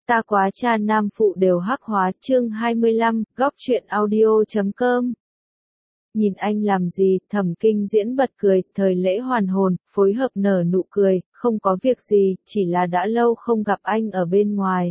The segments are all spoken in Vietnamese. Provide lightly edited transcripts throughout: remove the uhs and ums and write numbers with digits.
Ta quá cha nam phụ đều hắc hóa chương 25, góc truyện audio.com. Nhìn anh làm gì, Thẩm Kinh Diễn bật cười, thời lễ hoàn hồn, phối hợp nở nụ cười, không có việc gì, chỉ là đã lâu không gặp anh ở bên ngoài.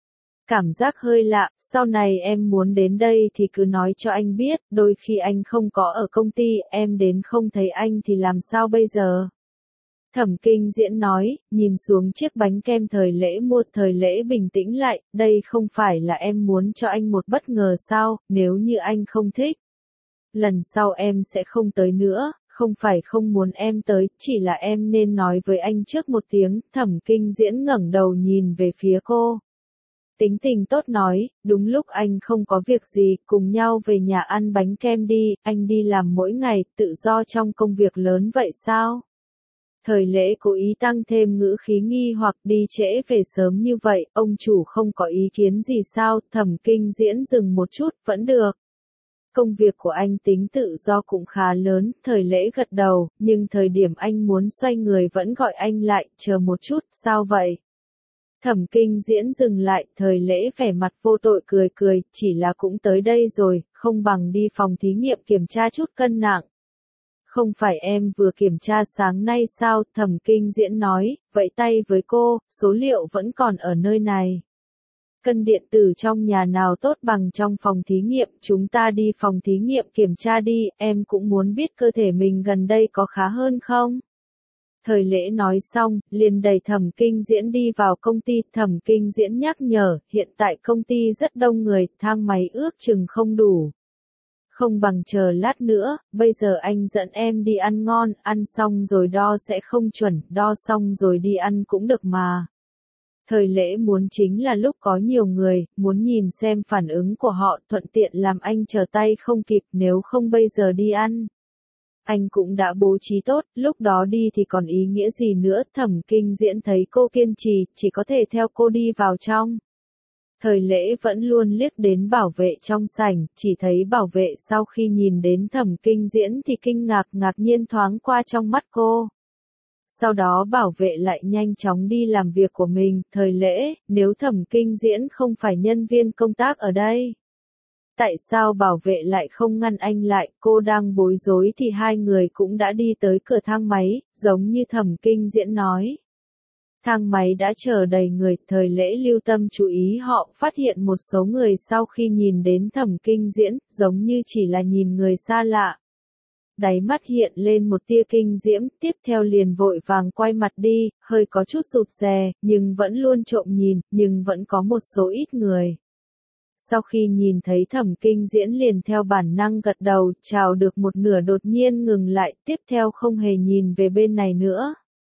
Cảm giác hơi lạ, sau này em muốn đến đây thì cứ nói cho anh biết, đôi khi anh không có ở công ty, em đến không thấy anh thì làm sao bây giờ? Thẩm Kinh Diễn nói, nhìn xuống chiếc bánh kem thời lễ mua, thời lễ bình tĩnh lại, đây không phải là em muốn cho anh một bất ngờ sao, nếu như anh không thích. Lần sau em sẽ không tới nữa, không phải không muốn em tới, chỉ là em nên nói với anh trước một tiếng, Thẩm Kinh Diễn ngẩng đầu nhìn về phía cô. Tính tình tốt nói, đúng lúc anh không có việc gì, cùng nhau về nhà ăn bánh kem đi, anh đi làm mỗi ngày, tự do trong công việc lớn vậy sao? Thời lễ cố ý tăng thêm ngữ khí nghi hoặc đi trễ về sớm như vậy, ông chủ không có ý kiến gì sao, Thẩm Kinh Diễn dừng một chút, vẫn được. Công việc của anh tính tự do cũng khá lớn, thời lễ gật đầu, nhưng thời điểm anh muốn xoay người vẫn gọi anh lại, chờ một chút, sao vậy? Thẩm Kinh Diễn dừng lại, thời lễ vẻ mặt vô tội cười cười, chỉ là cũng tới đây rồi, không bằng đi phòng thí nghiệm kiểm tra chút cân nặng. Không phải em vừa kiểm tra sáng nay sao, Thẩm Kinh Diễn nói, vẫy tay với cô, số liệu vẫn còn ở nơi này. Cân điện tử trong nhà nào tốt bằng trong phòng thí nghiệm, chúng ta đi phòng thí nghiệm kiểm tra đi, em cũng muốn biết cơ thể mình gần đây có khá hơn không? Thời lễ nói xong, liền đẩy Thẩm Kinh Diễn đi vào công ty, Thẩm Kinh Diễn nhắc nhở, hiện tại công ty rất đông người, thang máy ước chừng không đủ. Không bằng chờ lát nữa, bây giờ anh dẫn em đi ăn ngon, ăn xong rồi đo sẽ không chuẩn, đo xong rồi đi ăn cũng được mà. Thời lễ muốn chính là lúc có nhiều người, muốn nhìn xem phản ứng của họ, thuận tiện làm anh chờ tay không kịp, nếu không bây giờ đi ăn. Anh cũng đã bố trí tốt, lúc đó đi thì còn ý nghĩa gì nữa, Thẩm Kinh Diễn thấy cô kiên trì, chỉ có thể theo cô đi vào trong. Thời lễ vẫn luôn liếc đến bảo vệ trong sảnh, chỉ thấy bảo vệ sau khi nhìn đến Thẩm Kinh Diễn thì kinh ngạc ngạc nhiên thoáng qua trong mắt cô. Sau đó bảo vệ lại nhanh chóng đi làm việc của mình, thời lễ, nếu Thẩm Kinh Diễn không phải nhân viên công tác ở đây. Tại sao bảo vệ lại không ngăn anh lại, cô đang bối rối thì hai người cũng đã đi tới cửa thang máy, giống như Thẩm Kinh Diễn nói. Thang máy đã chờ đầy người, thời lễ lưu tâm chú ý họ, phát hiện một số người sau khi nhìn đến Thẩm Kinh Diễn, giống như chỉ là nhìn người xa lạ. Đáy mắt hiện lên một tia kinh diễm, tiếp theo liền vội vàng quay mặt đi, hơi có chút rụt rè, nhưng vẫn luôn trộm nhìn, nhưng vẫn có một số ít người. Sau khi nhìn thấy Thẩm Kinh Diễn liền theo bản năng gật đầu, chào được một nửa đột nhiên ngừng lại, tiếp theo không hề nhìn về bên này nữa.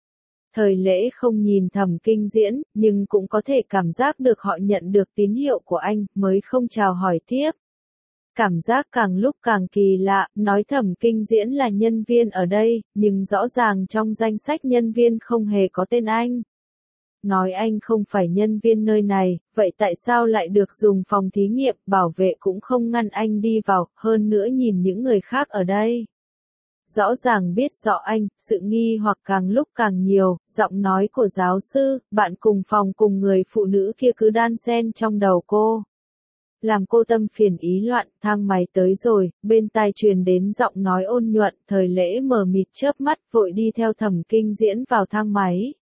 Thời lễ không nhìn Thẩm Kinh Diễn, nhưng cũng có thể cảm giác được họ nhận được tín hiệu của anh, mới không chào hỏi tiếp. Cảm giác càng lúc càng kỳ lạ, nói Thẩm Kinh Diễn là nhân viên ở đây, nhưng rõ ràng trong danh sách nhân viên không hề có tên anh. Nói anh không phải nhân viên nơi này, vậy tại sao lại được dùng phòng thí nghiệm, bảo vệ cũng không ngăn anh đi vào, hơn nữa nhìn những người khác ở đây. Rõ ràng biết rõ anh, sự nghi hoặc càng lúc càng nhiều, giọng nói của giáo sư, bạn cùng phòng cùng người phụ nữ kia cứ đan xen trong đầu cô. Làm cô tâm phiền ý loạn, thang máy tới rồi, bên tai truyền đến giọng nói ôn nhuận, thời lễ mờ mịt chớp mắt vội đi theo Thẩm Kinh Diễn vào thang máy.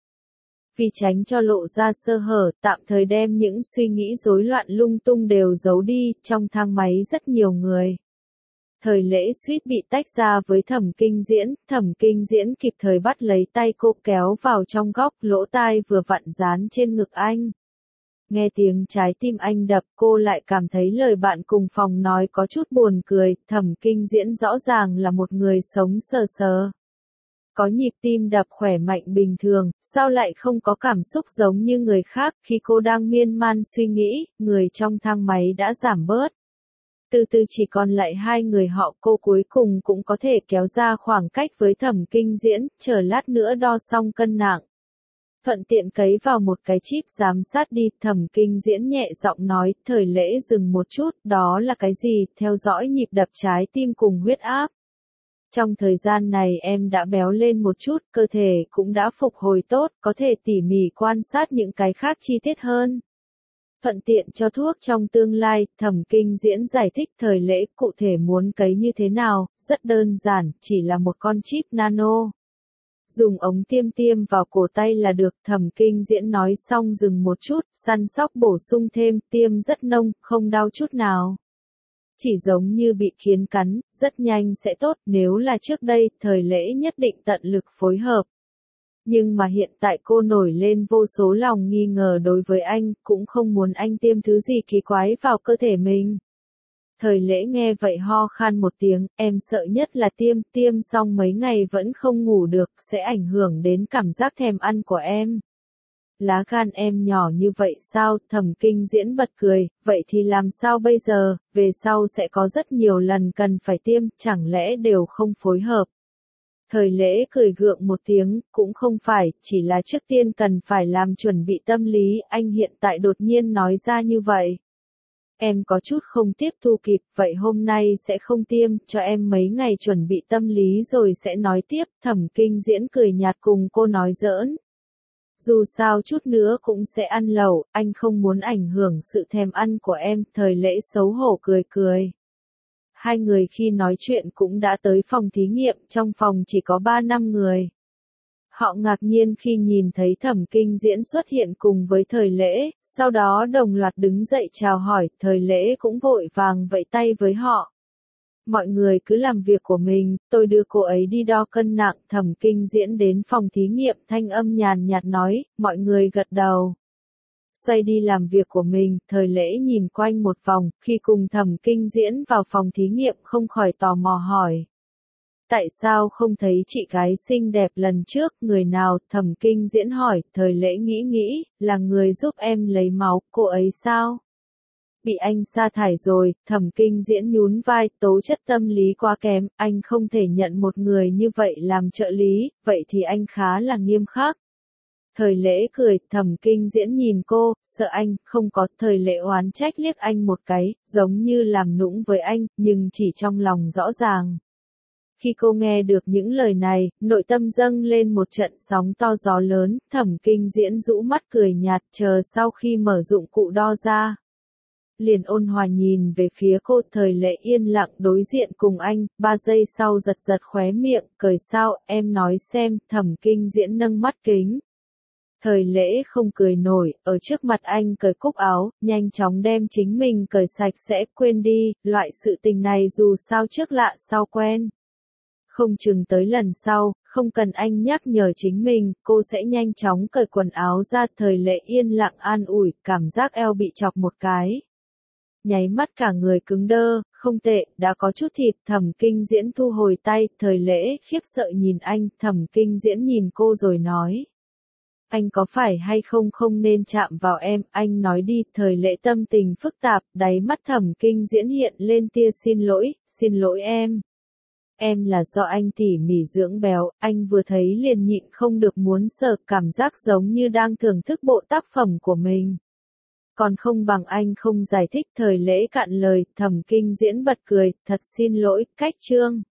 Vì tránh cho lộ ra sơ hở, tạm thời đem những suy nghĩ rối loạn lung tung đều giấu đi, trong thang máy rất nhiều người. Thời lễ suýt bị tách ra với Thẩm Kinh Diễn kịp thời bắt lấy tay cô kéo vào trong góc, lỗ tai vừa vặn dán trên ngực anh. Nghe tiếng trái tim anh đập, cô lại cảm thấy lời bạn cùng phòng nói có chút buồn cười, Thẩm Kinh Diễn rõ ràng là một người sống sờ sờ. Có nhịp tim đập khỏe mạnh bình thường, sao lại không có cảm xúc giống như người khác, khi cô đang miên man suy nghĩ, người trong thang máy đã giảm bớt. Từ từ chỉ còn lại hai người họ, cô cuối cùng cũng có thể kéo ra khoảng cách với Thẩm Kinh Diễn, chờ lát nữa đo xong cân nặng. Thuận tiện cấy vào một cái chip giám sát đi, Thẩm Kinh Diễn nhẹ giọng nói, thời lễ dừng một chút, đó là cái gì, theo dõi nhịp đập trái tim cùng huyết áp. Trong thời gian này em đã béo lên một chút, cơ thể cũng đã phục hồi tốt, có thể tỉ mỉ quan sát những cái khác chi tiết hơn. thuận tiện cho thuốc trong tương lai. Thẩm Kinh Diễn giải thích thời lễ cụ thể muốn cấy như thế nào, rất đơn giản, chỉ là một con chip nano. Dùng ống tiêm tiêm vào cổ tay là được. Thẩm Kinh Diễn nói xong dừng một chút, săn sóc bổ sung thêm, tiêm rất nông, không đau chút nào. Chỉ giống như bị kiến cắn, rất nhanh sẽ tốt. Nếu là trước đây, thời lễ nhất định tận lực phối hợp. Nhưng mà hiện tại cô nổi lên vô số lòng nghi ngờ đối với anh, cũng không muốn anh tiêm thứ gì kỳ quái vào cơ thể mình. Thời lễ nghe vậy ho khan một tiếng, em sợ nhất là tiêm xong mấy ngày vẫn không ngủ được, sẽ ảnh hưởng đến cảm giác thèm ăn của em. Lá gan em nhỏ như vậy sao? Thẩm Kinh Diễn bật cười, vậy thì làm sao bây giờ, về sau sẽ có rất nhiều lần cần phải tiêm, chẳng lẽ đều không phối hợp. Thời lễ cười gượng một tiếng, cũng không phải, chỉ là trước tiên cần phải làm chuẩn bị tâm lý, anh hiện tại đột nhiên nói ra như vậy. Em có chút không tiếp thu kịp, vậy hôm nay sẽ không tiêm, cho em mấy ngày chuẩn bị tâm lý rồi sẽ nói tiếp. Thẩm Kinh Diễn cười nhạt cùng cô nói giỡn. Dù sao chút nữa cũng sẽ ăn lẩu, anh không muốn ảnh hưởng sự thèm ăn của em. Thời lễ xấu hổ cười cười. Hai người khi nói chuyện cũng đã tới phòng thí nghiệm, trong phòng chỉ có 3-5 người. Họ ngạc nhiên khi nhìn thấy Thẩm Kinh Diễn xuất hiện cùng với thời lễ, sau đó đồng loạt đứng dậy chào hỏi. Thời lễ cũng vội vàng vẫy tay với họ. Mọi người cứ làm việc của mình, tôi đưa cô ấy đi đo cân nặng. Thẩm Kinh Diễn đến phòng thí nghiệm, thanh âm nhàn nhạt nói, mọi người gật đầu. Xoay đi làm việc của mình, thời lễ nhìn quanh một vòng, khi cùng Thẩm Kinh Diễn vào phòng thí nghiệm không khỏi tò mò hỏi. Tại sao không thấy chị gái xinh đẹp lần trước, người nào? Thẩm Kinh Diễn hỏi. Thời lễ nghĩ, là người giúp em lấy máu, cô ấy sao? Bị anh sa thải rồi. Thẩm Kinh Diễn nhún vai, tố chất tâm lý quá kém, anh không thể nhận một người như vậy làm trợ lý, vậy thì anh khá là nghiêm khắc. Thời lễ cười, Thẩm Kinh Diễn nhìn cô, sợ anh, không có. Thời lễ oán trách liếc anh một cái, giống như làm nũng với anh, nhưng chỉ trong lòng rõ ràng. Khi cô nghe được những lời này, nội tâm dâng lên một trận sóng to gió lớn. Thẩm Kinh Diễn rũ mắt cười nhạt, chờ sau khi mở dụng cụ đo ra. Liền ôn hòa nhìn về phía cô. Thời lễ yên lặng đối diện cùng anh, 3 giây sau giật giật khóe miệng, cười sao, em nói xem. Thẩm Kinh Diễn nâng mắt kính. Thời lễ không cười nổi, ở trước mặt anh cởi cúc áo, nhanh chóng đem chính mình cởi sạch sẽ. Quên đi, loại sự tình này dù sao trước lạ sau quen. Không chừng tới lần sau, không cần anh nhắc nhở chính mình, cô sẽ nhanh chóng cởi quần áo ra. Thời lễ yên lặng an ủi, cảm giác eo bị chọc một cái. Nháy mắt cả người cứng đơ, không tệ, đã có chút thịt. Thẩm Kinh Diễn thu hồi tay, thời lễ khiếp sợ nhìn anh. Thẩm Kinh Diễn nhìn cô rồi nói. Anh có phải hay không nên chạm vào em, anh nói đi. Thời lễ tâm tình phức tạp, đáy mắt Thẩm Kinh Diễn hiện lên tia xin lỗi em. Em là do anh tỉ mỉ dưỡng béo, anh vừa thấy liền nhịn không được muốn sờ, cảm giác giống như đang thưởng thức bộ tác phẩm của mình. Còn không bằng anh không giải thích. Thời lễ cạn lời. Thẩm Kinh Diễn bật cười, thật xin lỗi, cách chương.